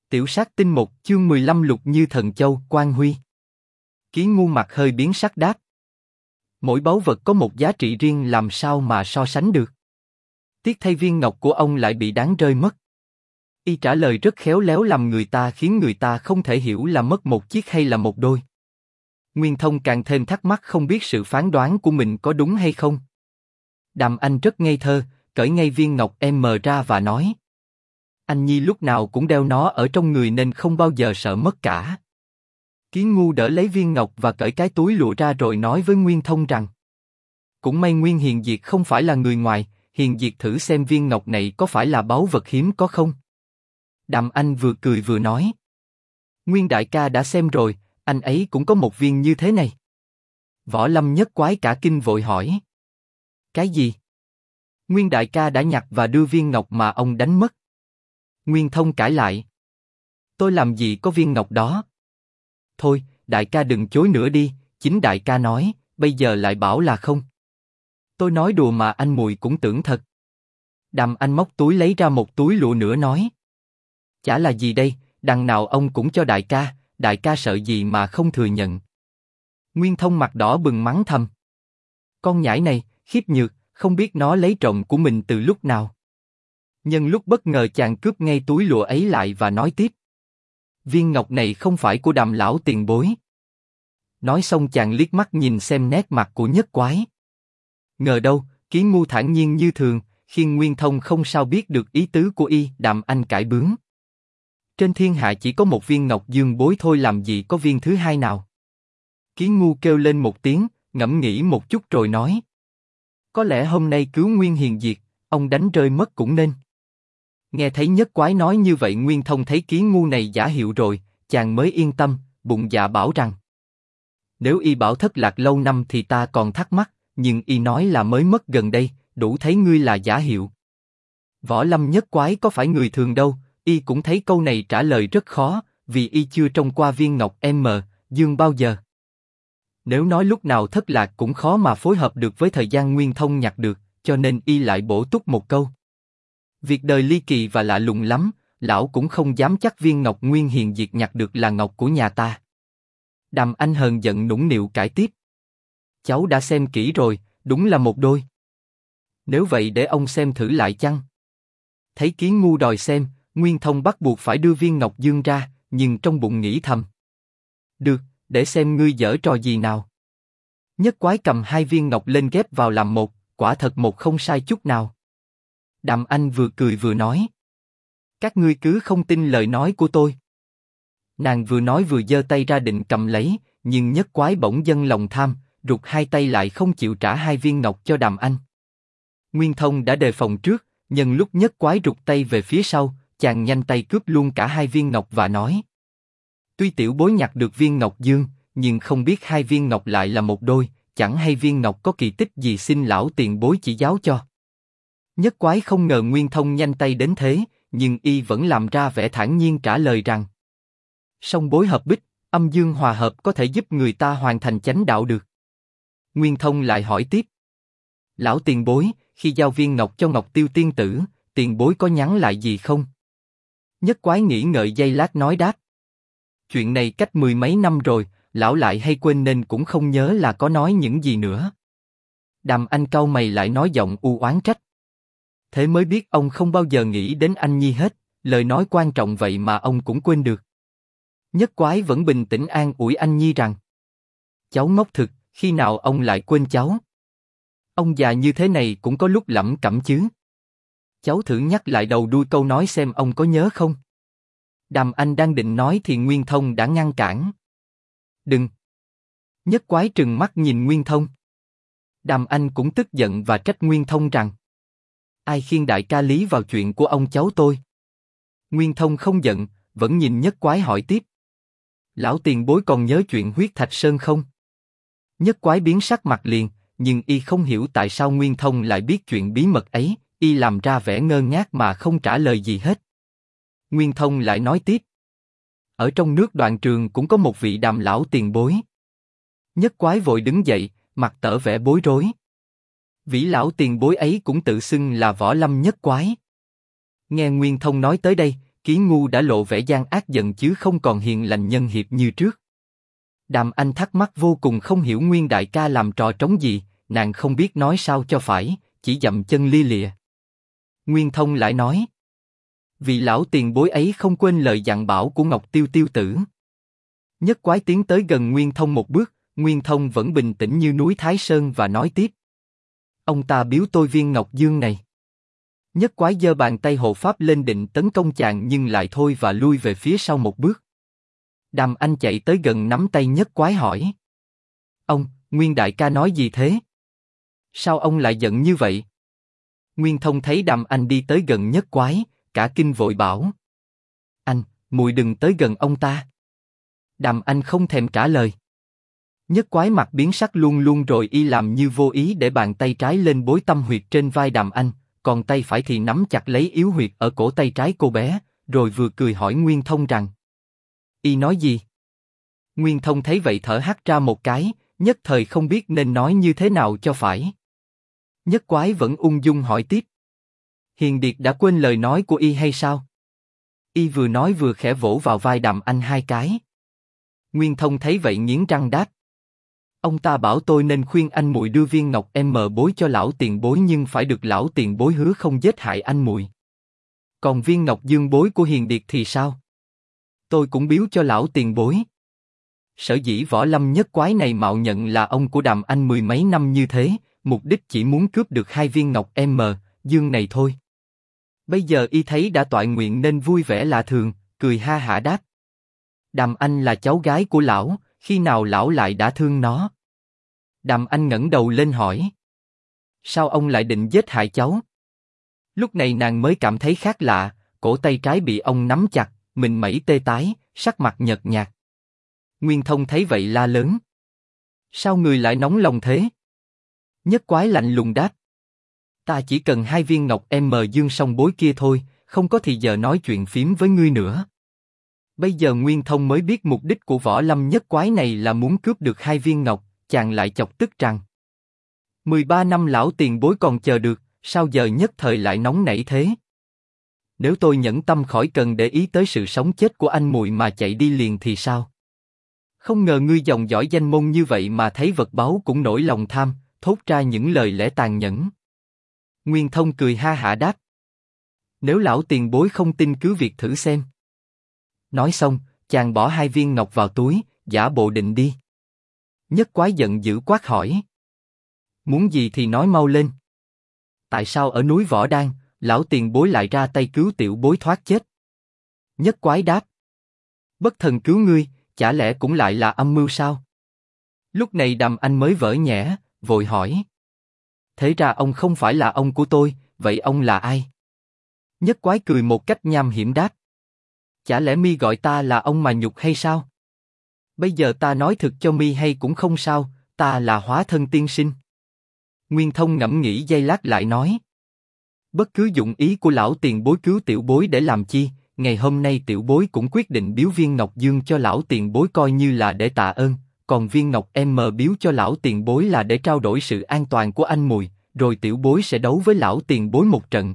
Tiểu sát tinh 1 chương 15 Lục Như Thần Châu Quan Huy. Ký Ngu mặt hơi biến sắc đáp. Mỗi báu vật có một giá trị riêng, làm sao mà so sánh được. Tiếc thay viên ngọc của ông lại bị đáng rơi mất. Y trả lời rất khéo léo làm người ta khiến người ta không thể hiểu là mất một chiếc hay là một đôi. Nguyên Thông càng thêm thắc mắc không biết sự phán đoán của mình có đúng hay không. Đàm Anh rất ngây thơ, cởi ngay viên ngọc M ra và nói. Anh Nhi lúc nào cũng đeo nó ở trong người nên không bao giờ sợ mất cả. Ký Ngu đỡ lấy viên ngọc và cởi cái túi lụa ra rồi nói với Nguyên Thông rằng. Cũng may Nguyên Hiền Diệt không phải là người ngoài, Hiền Diệt thử xem viên ngọc này có phải là báu vật hiếm có không. Đàm Anh vừa cười vừa nói. Nguyên đại ca đã xem rồi, anh ấy cũng có một viên như thế này. Võ Lâm Nhất Quái cả kinh vội hỏi. Cái gì? Nguyên đại ca đã nhặt và đưa viên ngọc mà ông đánh mất. Nguyên Thông cãi lại. Tôi làm gì có viên ngọc đó. Thôi, đại ca đừng chối nữa đi, chính đại ca nói, bây giờ lại bảo là không. Tôi nói đùa mà anh mùi cũng tưởng thật. Đàm Anh móc túi lấy ra một túi lụa nữa nói. Chả là gì đây, đằng nào ông cũng cho đại ca sợ gì mà không thừa nhận. Nguyên Thông mặt đỏ bừng mắng thầm. Con nhãi này, khiếp nhược, không biết nó lấy trộm của mình từ lúc nào. Nhân lúc bất ngờ chàng cướp ngay túi lụa ấy lại và nói tiếp. Viên ngọc này không phải của Đàm lão tiền bối. Nói xong chàng liếc mắt nhìn xem nét mặt của Nhất Quái. Ngờ đâu, Ký Ngu thản nhiên như thường, khiến Nguyên Thông không sao biết được ý tứ của y. Đàm Anh cãi bướng. Trên thiên hạ chỉ có một viên ngọc dương bối thôi, làm gì có viên thứ hai nào. Ký Ngu kêu lên một tiếng, ngẫm nghĩ một chút rồi nói. Có lẽ hôm nay cứu Nguyên Hiền Diệt, ông đánh rơi mất cũng nên. Nghe thấy Nhất Quái nói như vậy, Nguyên Thông thấy Ký Ngu này giả hiệu rồi, chàng mới yên tâm, bụng dạ bảo rằng. Nếu y bảo thất lạc lâu năm thì ta còn thắc mắc, nhưng y nói là mới mất gần đây, đủ thấy ngươi là giả hiệu. Võ Lâm Nhất Quái có phải người thường đâu, y cũng thấy câu này trả lời rất khó, vì y chưa trông qua viên ngọc M, dương bao giờ. Nếu nói lúc nào thất lạc cũng khó mà phối hợp được với thời gian Nguyên Thông nhặt được, cho nên y lại bổ túc một câu. Việc đời ly kỳ và lạ lùng lắm, lão cũng không dám chắc viên ngọc Nguyên Hiền Diệt nhặt được là ngọc của nhà ta. Đàm Anh hờn giận nũng nịu cãi tiếp. Cháu đã xem kỹ rồi, đúng là một đôi. Nếu vậy để ông xem thử lại chăng? Thấy Ký Ngu đòi xem, Nguyên Thông bắt buộc phải đưa viên ngọc dương ra, nhưng trong bụng nghĩ thầm. Được, để xem ngươi giở trò gì nào. Nhất Quái cầm hai viên ngọc lên ghép vào làm một, quả thật một không sai chút nào. Đàm Anh vừa cười vừa nói. Các ngươi cứ không tin lời nói của tôi. Nàng vừa nói vừa giơ tay ra định cầm lấy, nhưng Nhất Quái bỗng dâng lòng tham, rụt hai tay lại không chịu trả hai viên ngọc cho Đàm Anh. Nguyên Thông đã đề phòng trước, nhân lúc Nhất Quái rụt tay về phía sau, chàng nhanh tay cướp luôn cả hai viên ngọc và nói. Tuy tiểu bối nhặt được viên ngọc dương, nhưng không biết hai viên ngọc lại là một đôi, chẳng hay viên ngọc có kỳ tích gì, xin lão tiền bối chỉ giáo cho. Nhất Quái không ngờ Nguyên Thông nhanh tay đến thế, nhưng y vẫn làm ra vẻ thản nhiên trả lời rằng. Song bối hợp bích, âm dương hòa hợp có thể giúp người ta hoàn thành chánh đạo được. Nguyên Thông lại hỏi tiếp. Lão tiền bối, khi giao viên ngọc cho Ngọc Tiêu tiên tử, tiền bối có nhắn lại gì không? Nhất Quái nghĩ ngợi giây lát nói đáp. Chuyện này cách mười mấy năm rồi, lão lại hay quên nên cũng không nhớ là có nói những gì nữa. Đàm Anh cau mày lại nói giọng u oán trách. Thế mới biết ông không bao giờ nghĩ đến anh Nhi hết, lời nói quan trọng vậy mà ông cũng quên được. Nhất Quái vẫn bình tĩnh an ủi anh Nhi rằng. Cháu ngốc thực, khi nào ông lại quên cháu? Ông già như thế này cũng có lúc lẩm cẩm chứ. Cháu thử nhắc lại đầu đuôi câu nói xem ông có nhớ không? Đàm Anh đang định nói thì Nguyên Thông đã ngăn cản. Đừng! Nhất Quái trừng mắt nhìn Nguyên Thông. Đàm Anh cũng tức giận và trách Nguyên Thông rằng. Ai khiêng đại ca lý vào chuyện của ông cháu tôi? Nguyên Thông không giận, vẫn nhìn Nhất Quái hỏi tiếp. Lão tiền bối còn nhớ chuyện huyết thạch sơn không? Nhất Quái biến sắc mặt liền, nhưng y không hiểu tại sao Nguyên Thông lại biết chuyện bí mật ấy, y làm ra vẻ ngơ ngác mà không trả lời gì hết. Nguyên Thông lại nói tiếp. Ở trong nước Đoạn Trường cũng có một vị Đàm lão tiền bối. Nhất Quái vội đứng dậy, mặt tở vẻ bối rối. Vị lão tiền bối ấy cũng tự xưng là Võ Lâm Nhất Quái. Nghe Nguyên Thông nói tới đây, Ký Ký Ngu đã lộ vẻ gian ác giận chứ không còn hiền lành nhân hiệp như trước. Đàm Anh thắc mắc vô cùng không hiểu Nguyên đại ca làm trò trống gì, nàng không biết nói sao cho phải, chỉ dậm chân lia lịa. Nguyên Thông lại nói: Vị lão tiền bối ấy không quên lời dặn bảo của Ngọc Tiêu Tiêu tử. Nhất Quái tiến tới gần Nguyên Thông một bước, Nguyên Thông vẫn bình tĩnh như núi Thái Sơn và nói tiếp: Ông ta biếu tôi viên ngọc dương này. Nhất Quái giơ bàn tay hộ pháp lên định tấn công chàng nhưng lại thôi và lui về phía sau một bước. Đàm Anh chạy tới gần nắm tay Nhất Quái hỏi: Ông, Nguyên đại ca nói gì thế? Sao ông lại giận như vậy? Nguyên Thông thấy Đàm Anh đi tới gần Nhất Quái, cả kinh vội bảo: Anh, muội đừng tới gần ông ta. Đàm Anh không thèm trả lời. Nhất Quái mặt biến sắc luôn luôn rồi y làm như vô ý để bàn tay trái lên bối tâm huyệt trên vai Đàm Anh, còn tay phải thì nắm chặt lấy yếu huyệt ở cổ tay trái cô bé, rồi vừa cười hỏi Nguyên Thông rằng: Y nói gì? Nguyên Thông thấy vậy thở hắt ra một cái, nhất thời không biết nên nói như thế nào cho phải. Nhất Quái vẫn ung dung hỏi tiếp: Hiền Điệt đã quên lời nói của y hay sao? Y vừa nói vừa khẽ vỗ vào vai Đàm Anh hai cái. Nguyên Thông thấy vậy nghiến răng đáp: Ông ta bảo tôi nên khuyên anh muội đưa viên ngọc bối cho lão tiền bối nhưng phải được lão tiền bối hứa không giết hại anh muội. Còn viên ngọc dương bối của Hiền Điệt thì sao? Tôi cũng biếu cho lão tiền bối. Sở dĩ Võ Lâm Nhất Quái này mạo nhận là ông của Đàm Anh mười mấy năm như thế, mục đích chỉ muốn cướp được hai viên ngọc dương này thôi. Bây giờ y thấy đã toại nguyện nên vui vẻ lạ thường, cười ha hả đáp: Đàm Anh là cháu gái của lão, khi nào lão lại đã thương nó? Đàm Anh ngẩng đầu lên hỏi: Sao ông lại định giết hại cháu? Lúc này nàng mới cảm thấy khác lạ, cổ tay trái bị ông nắm chặt, mình mẩy tê tái, sắc mặt nhợt nhạt. Nguyên Thông thấy vậy la lớn: Sao người lại nóng lòng thế? Nhất Quái lạnh lùng đáp: Ta chỉ cần hai viên ngọc dương song bối kia thôi, không có thì giờ nói chuyện phím với ngươi nữa. Bây giờ Nguyên Thông mới biết mục đích của Võ Lâm Nhất Quái này là muốn cướp được hai viên ngọc, chàng lại chọc tức rằng: 13 năm lão tiền bối còn chờ được, sao giờ nhất thời lại nóng nảy thế? Nếu tôi nhẫn tâm khỏi cần để ý tới sự sống chết của anh muội mà chạy đi liền thì sao? Không ngờ ngươi dòng dõi danh môn như vậy mà thấy vật báu cũng nổi lòng tham, thốt ra những lời lẽ tàn nhẫn. Nguyên Thông cười ha hả đáp: Nếu lão tiền bối không tin cứ việc thử xem. Nói xong, chàng bỏ hai viên ngọc vào túi, giả bộ định đi. Nhất Quái giận dữ quát hỏi: Muốn gì thì nói mau lên. Tại sao ở núi Võ Đan, lão tiền bối lại ra tay cứu tiểu bối thoát chết? Nhất Quái đáp: Bất thần cứu ngươi, chả lẽ cũng lại là âm mưu sao? Lúc này Đàm Anh mới vỡ nhẽ, vội hỏi: Thế ra ông không phải là ông của tôi, vậy ông là ai? Nhất Quái cười một cách nham hiểm đáp: Chả lẽ mi gọi ta là ông mà nhục hay sao? Bây giờ ta nói thực cho mi hay cũng không sao, ta là Hóa Thân Tiên Sinh. Nguyên Thông ngẫm nghĩ giây lát lại nói: Bất cứ dụng ý của lão tiền bối cứu tiểu bối để làm chi, ngày hôm nay tiểu bối cũng quyết định biếu viên ngọc dương cho lão tiền bối coi như là để tạ ơn, còn viên ngọc biếu cho lão tiền bối là để trao đổi sự an toàn của anh mùi, rồi tiểu bối sẽ đấu với lão tiền bối một trận.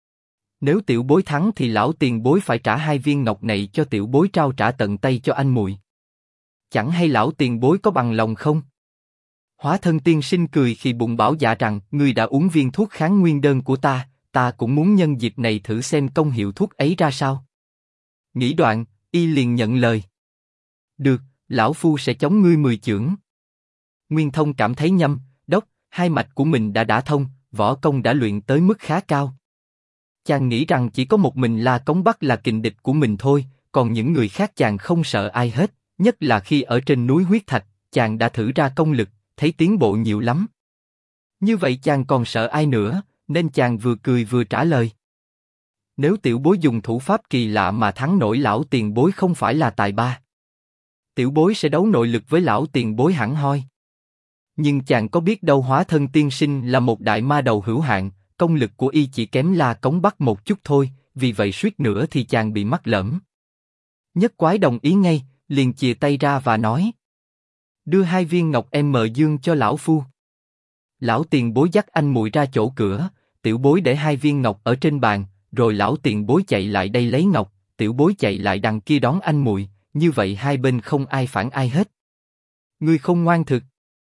Nếu tiểu bối thắng thì lão tiền bối phải trả hai viên ngọc này cho tiểu bối trao trả tận tay cho anh mùi. Chẳng hay lão tiền bối có bằng lòng không? Hóa Thân Tiên Sinh cười khi bụng bảo dạ rằng: Ngươi đã uống viên thuốc kháng nguyên đơn của ta cũng muốn nhân dịp này thử xem công hiệu thuốc ấy ra sao. Nghĩ đoạn, y liền nhận lời: Được, lão phu sẽ chống ngươi 10 chưởng. Nguyên Thông cảm thấy nhâm, đốc, hai mạch của mình đã đả thông, võ công đã luyện tới mức khá cao. Chàng nghĩ rằng chỉ có một mình La Cống Bắc là kình địch của mình thôi, còn những người khác chàng không sợ ai hết, nhất là khi ở trên núi huyết thạch, chàng đã thử ra công lực, thấy tiến bộ nhiều lắm. Như vậy chàng còn sợ ai nữa, nên chàng vừa cười vừa trả lời: Nếu tiểu bối dùng thủ pháp kỳ lạ mà thắng nổi lão tiền bối không phải là tài ba. Tiểu bối sẽ đấu nội lực với lão tiền bối hẳn hoi. Nhưng chàng có biết đâu Hóa Thân Tiên Sinh là một đại ma đầu hữu hạn, công lực của y chỉ kém La Cống Bắc một chút thôi, vì vậy suýt nữa thì chàng bị mắc lỡm. Nhất Quái đồng ý ngay, liền chìa tay ra và nói: Đưa hai viên ngọc dương cho lão phu. Lão tiền bối dắt anh muội ra chỗ cửa, tiểu bối để hai viên ngọc ở trên bàn, rồi lão tiền bối chạy lại đây lấy ngọc, tiểu bối chạy lại đằng kia đón anh muội, như vậy hai bên không ai phản ai hết. Ngươi không ngoan thực.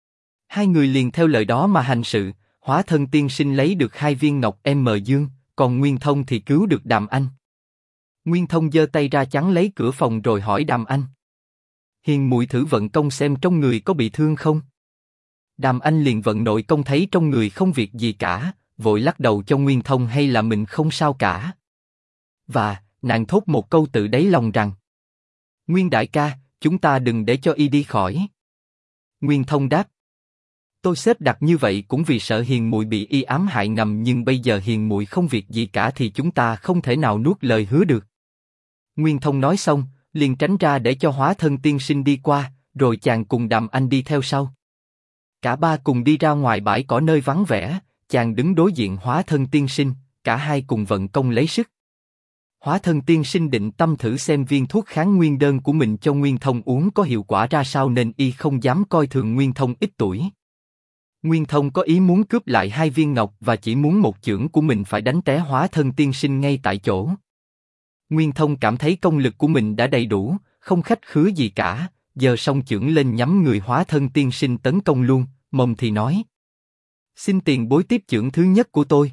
Hai người liền theo lời đó mà hành sự, Hóa Thân tiên sinh lấy được 2 viên ngọc dương, còn Nguyên Thông thì cứu được Đàm Anh. Nguyên Thông giơ tay ra chắn lấy cửa phòng rồi hỏi Đàm Anh: Hiền muội thử vận công xem trong người có bị thương không? Đàm Anh liền vận nội công thấy trong người không việc gì cả, vội lắc đầu cho Nguyên Thông hay là mình không sao cả. Và, nàng thốt một câu tự đáy lòng rằng: Nguyên đại ca, chúng ta đừng để cho y đi khỏi. Nguyên Thông đáp: Tôi xếp đặt như vậy cũng vì sợ hiền muội bị y ám hại ngầm, nhưng bây giờ hiền muội không việc gì cả thì chúng ta không thể nào nuốt lời hứa được. Nguyên Thông nói xong, liền tránh ra để cho Hóa Thân tiên sinh đi qua, rồi chàng cùng Đàm Anh đi theo sau. Cả ba cùng đi ra ngoài bãi cỏ nơi vắng vẻ, chàng đứng đối diện Hóa Thân tiên sinh, cả hai cùng vận công lấy sức. Hóa Thân tiên sinh định tâm thử xem viên thuốc kháng nguyên đơn của mình cho Nguyên Thông uống có hiệu quả ra sao nên y không dám coi thường Nguyên Thông ít tuổi. Nguyên Thông có ý muốn cướp lại 2 viên ngọc và chỉ muốn một chưởng của mình phải đánh té Hóa Thân tiên sinh ngay tại chỗ. Nguyên Thông cảm thấy công lực của mình đã đầy đủ, không khách khứa gì cả, giơ song chưởng lên nhắm người Hóa Thân tiên sinh tấn công luôn, mồm thì nói: Xin tiền bối tiếp chưởng thứ nhất của tôi.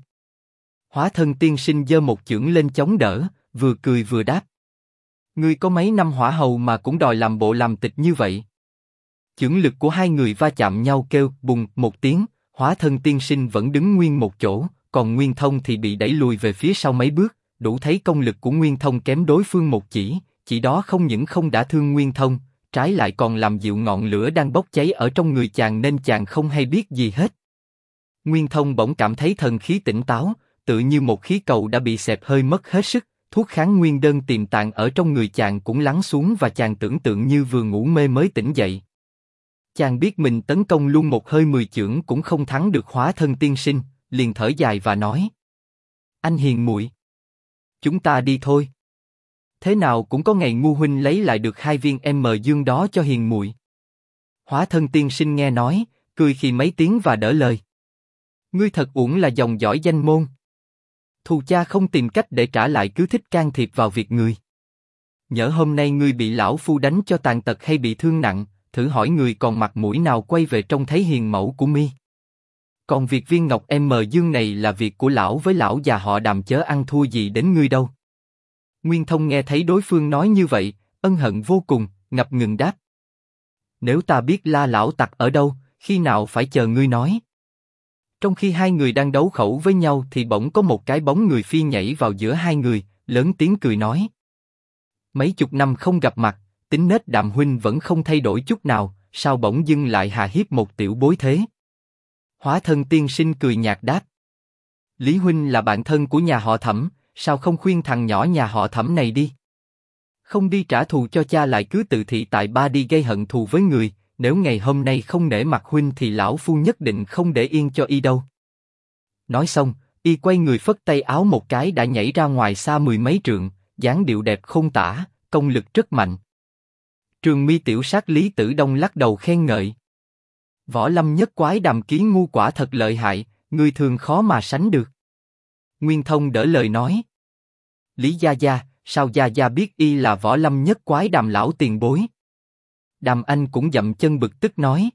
Hóa Thân tiên sinh giơ một chưởng lên chống đỡ, vừa cười vừa đáp: Ngươi có mấy năm hỏa hầu mà cũng đòi làm bộ làm tịch như vậy. Chưởng lực của hai người va chạm nhau kêu bùng một tiếng, Hóa Thân tiên sinh vẫn đứng nguyên một chỗ, còn Nguyên Thông thì bị đẩy lùi về phía sau mấy bước, đủ thấy công lực của Nguyên Thông kém đối phương một chỉ đó không những không đả thương Nguyên Thông, trái lại còn làm dịu ngọn lửa đang bốc cháy ở trong người chàng nên chàng không hay biết gì hết. Nguyên Thông bỗng cảm thấy thần khí tỉnh táo, tự như một khí cầu đã bị xẹp hơi mất hết sức, thuốc kháng nguyên đơn tiềm tàng ở trong người chàng cũng lắng xuống và chàng tưởng tượng như vừa ngủ mê mới tỉnh dậy. Chàng biết mình tấn công luôn một hơi 10 chưởng cũng không thắng được Hóa Thân tiên sinh, liền thở dài và nói: Anh hiền muội, chúng ta đi thôi. Thế nào cũng có ngày ngu huynh lấy lại được 2 viên dương đó cho hiền muội. Hóa Thân tiên sinh nghe nói, cười khi mấy tiếng và đỡ lời: Ngươi thật uổng là dòng dõi danh môn. Thù cha không tìm cách để trả lại cứ thích can thiệp vào việc người. Nhỡ hôm nay ngươi bị lão phu đánh cho tàn tật hay bị thương nặng, thử hỏi người còn mặt mũi nào quay về trông thấy hiền mẫu của mi. Còn việc viên ngọc dương này là việc của lão với lão già họ Đàm, chớ ăn thua gì đến ngươi đâu. Nguyên Thông nghe thấy đối phương nói như vậy, ân hận vô cùng, ngập ngừng đáp: Nếu ta biết La lão tặc ở đâu, khi nào phải chờ ngươi nói. Trong khi hai người đang đấu khẩu với nhau thì bỗng có một cái bóng người phi nhảy vào giữa hai người, lớn tiếng cười nói: Mấy chục năm không gặp mặt, tính nết Đàm huynh vẫn không thay đổi chút nào, sao bỗng dưng lại hà hiếp một tiểu bối thế? Hóa Thân tiên sinh cười nhạt đáp: Lý huynh là bạn thân của nhà họ Thẩm, sao không khuyên thằng nhỏ nhà họ Thẩm này đi? Không đi trả thù cho cha lại cứ tự thị tại ba đi gây hận thù với người, nếu ngày hôm nay không nể mặt huynh thì lão phu nhất định không để yên cho y đâu. Nói xong, y quay người phất tay áo một cái đã nhảy ra ngoài xa 10 mấy trượng, dáng điệu đẹp khôn tả, công lực rất mạnh. Trường mi tiểu sát Lý Tử Đông lắc đầu khen ngợi: Võ lâm nhất quái Đàm Ký ngu quả thật lợi hại, người thường khó mà sánh được. Nguyên Thông đỡ lời nói: Lý gia gia, sao gia gia biết y là võ lâm nhất quái Đàm lão tiền bối? Đàm Anh cũng dậm chân bực tức nói: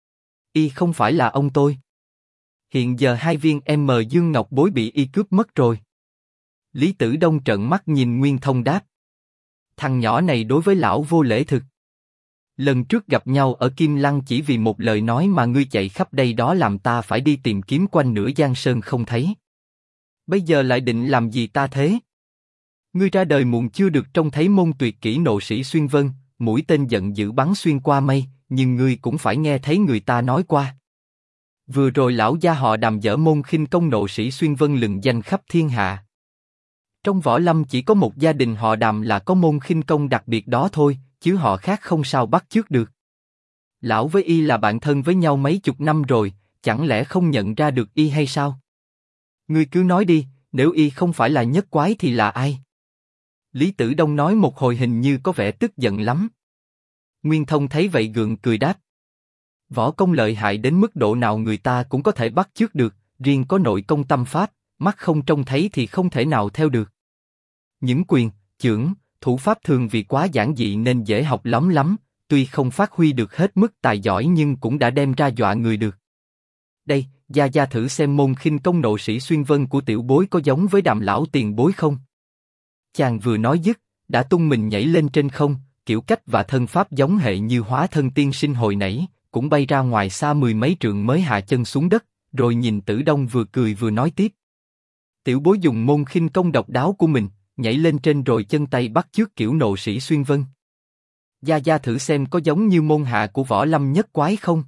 Y không phải là ông tôi. Hiện giờ 2 viên dương ngọc bối bị y cướp mất rồi. Lý Tử Đông trợn mắt nhìn Nguyên Thông đáp: Thằng nhỏ này đối với lão vô lễ thực. Lần trước gặp nhau ở Kim Lăng chỉ vì một lời nói mà ngươi chạy khắp đây đó làm ta phải đi tìm kiếm quanh nửa Giang Sơn không thấy. Bây giờ lại định làm gì ta thế? Ngươi ra đời muộn chưa được trông thấy môn tuyệt kỹ nộ sĩ xuyên vân, mũi tên giận dữ bắn xuyên qua mây, nhưng ngươi cũng phải nghe thấy người ta nói qua. Vừa rồi lão gia họ Đàm dở môn khinh công nộ sĩ xuyên vân lừng danh khắp thiên hạ. Trong võ lâm chỉ có một gia đình họ Đàm là có môn khinh công đặc biệt đó thôi, chứ họ khác không sao bắt chước được. Lão với y là bạn thân với nhau mấy chục năm rồi, chẳng lẽ không nhận ra được y hay sao? Ngươi cứ nói đi, nếu y không phải là nhất quái thì là ai? Lý Tử Đông nói một hồi hình như có vẻ tức giận lắm. Nguyên Thông thấy vậy gượng cười đáp: Võ công lợi hại đến mức độ nào người ta cũng có thể bắt chước được, riêng có nội công tâm pháp, mắt không trông thấy thì không thể nào theo được. Những quyền, chưởng, Thủ pháp thường vì quá giản dị nên dễ học lắm lắm, tuy không phát huy được hết mức tài giỏi nhưng cũng đã đem ra dọa người được. Đây, Gia Gia thử xem môn khinh công nộ sĩ xuyên vân của tiểu bối có giống với Đàm lão tiền bối không? Chàng vừa nói dứt, đã tung mình nhảy lên trên không, kiểu cách và thân pháp giống hệ như hóa thân tiên sinh hồi nãy, cũng bay ra ngoài xa mười mấy trượng mới hạ chân xuống đất, rồi nhìn Tử Đông vừa cười vừa nói tiếp. Tiểu bối dùng môn khinh công độc đáo của mình, nhảy lên trên rồi chân tay bắt chước kiểu nộ sĩ xuyên vân. Gia Gia thử xem có giống như môn hạ của Võ Lâm nhất quái không?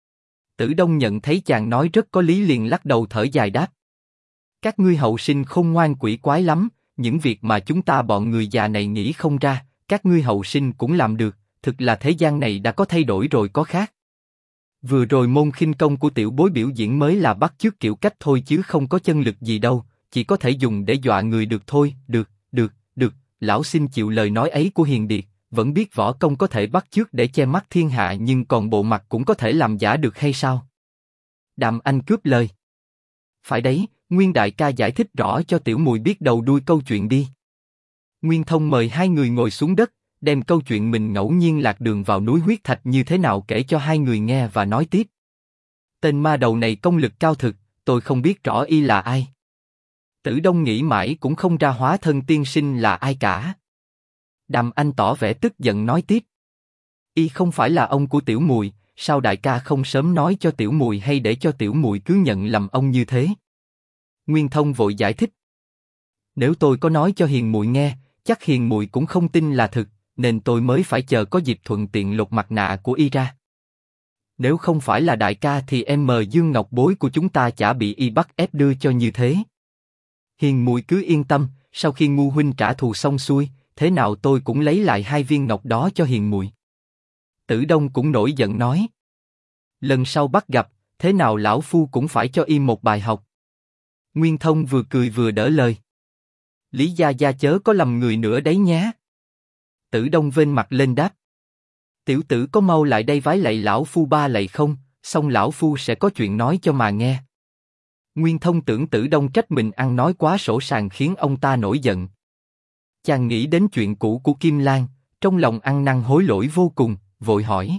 Tử Đông nhận thấy chàng nói rất có lý liền lắc đầu thở dài đáp. Các ngươi hậu sinh khôn ngoan quỷ quái lắm, những việc mà chúng ta bọn người già này nghĩ không ra, các ngươi hậu sinh cũng làm được, thực là thế gian này đã có thay đổi rồi có khác. Vừa rồi môn khinh công của tiểu bối biểu diễn mới là bắt chước kiểu cách thôi chứ không có chân lực gì đâu, chỉ có thể dùng để dọa người được thôi. Được, lão xin chịu lời nói ấy của Hiền Điệt, vẫn biết võ công có thể bắt chước để che mắt thiên hạ nhưng còn bộ mặt cũng có thể làm giả được hay sao? Đàm Anh cướp lời. Phải đấy, Nguyên đại ca giải thích rõ cho tiểu mùi biết đầu đuôi câu chuyện đi. Nguyên Thông mời hai người ngồi xuống đất, đem câu chuyện mình ngẫu nhiên lạc đường vào núi huyết thạch như thế nào kể cho hai người nghe và nói tiếp. Tên ma đầu này công lực cao thực, tôi không biết rõ y là ai. Tử Đông nghĩ mãi cũng không ra hóa thân tiên sinh là ai cả. Đàm Anh tỏ vẻ tức giận nói tiếp. Y không phải là ông của tiểu mùi, sao đại ca không sớm nói cho tiểu mùi hay để cho tiểu mùi cứ nhận lầm ông như thế? Nguyên Thông vội giải thích. Nếu tôi có nói cho Hiền muội nghe, chắc Hiền muội cũng không tin là thực, nên tôi mới phải chờ có dịp thuận tiện lột mặt nạ của y ra. Nếu không phải là đại ca thì Dương Ngọc bối của chúng ta chả bị y bắt ép đưa cho như thế. Hiền muội cứ yên tâm, sau khi Ngu huynh trả thù xong xuôi, thế nào tôi cũng lấy lại hai viên ngọc đó cho Hiền muội. Tử Đông cũng nổi giận nói. Lần sau bắt gặp, thế nào lão phu cũng phải cho y một bài học. Nguyên Thông vừa cười vừa đỡ lời. Lý Gia Gia chớ có lầm người nữa đấy nhé. Tử Đông vênh mặt lên đáp. Tiểu tử có mau lại đây vái lạy lão phu ba lạy không, xong lão phu sẽ có chuyện nói cho mà nghe. Nguyên Thông tưởng Tử Đông trách mình ăn nói quá sỗ sàng khiến ông ta nổi giận. Chàng nghĩ đến chuyện cũ của Kim Lan, trong lòng ăn năn hối lỗi vô cùng, vội hỏi.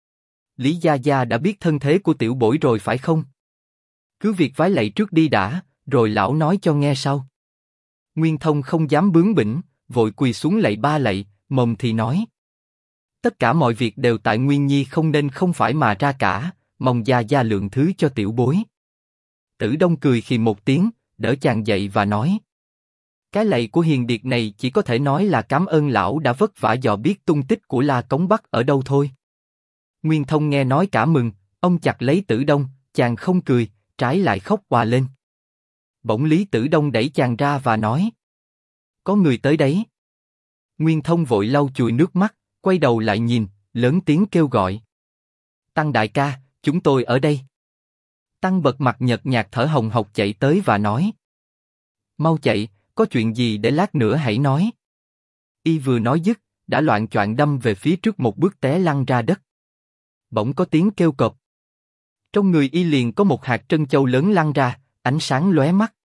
Lý Gia Gia đã biết thân thế của tiểu bối rồi phải không? Cứ việc vái lạy trước đi đã, rồi lão nói cho nghe sau. Nguyên Thông không dám bướng bỉnh, vội quỳ xuống lạy ba lạy, mồm thì nói. Tất cả mọi việc đều tại Nguyên Nhi không nên không phải mà ra cả, mong Gia Gia lượng thứ cho tiểu bối. Tử Đông cười khì một tiếng, đỡ chàng dậy và nói. Cái lạy của Hiền Điệt này chỉ có thể nói là cảm ơn lão đã vất vả dò biết tung tích của La Cống Bắc ở đâu thôi. Nguyên Thông nghe nói cả mừng, ông chặt lấy Tử Đông, chàng không cười, trái lại khóc òa lên. Bỗng Lý Tử Đông đẩy chàng ra và nói. Có người tới đấy. Nguyên Thông vội lau chùi nước mắt, quay đầu lại nhìn, lớn tiếng kêu gọi. Tăng đại ca, chúng tôi ở đây. Tăng bật mặt nhợt nhạt thở hồng hộc chạy tới và nói. Mau chạy, có chuyện gì để lát nữa hãy nói. Y vừa nói dứt, đã loạng choạng đâm về phía trước một bước té lăn ra đất. Bỗng có tiếng kêu cộp. Trong người Y liền có một hạt trân châu lớn lăn ra, ánh sáng lóe mắt.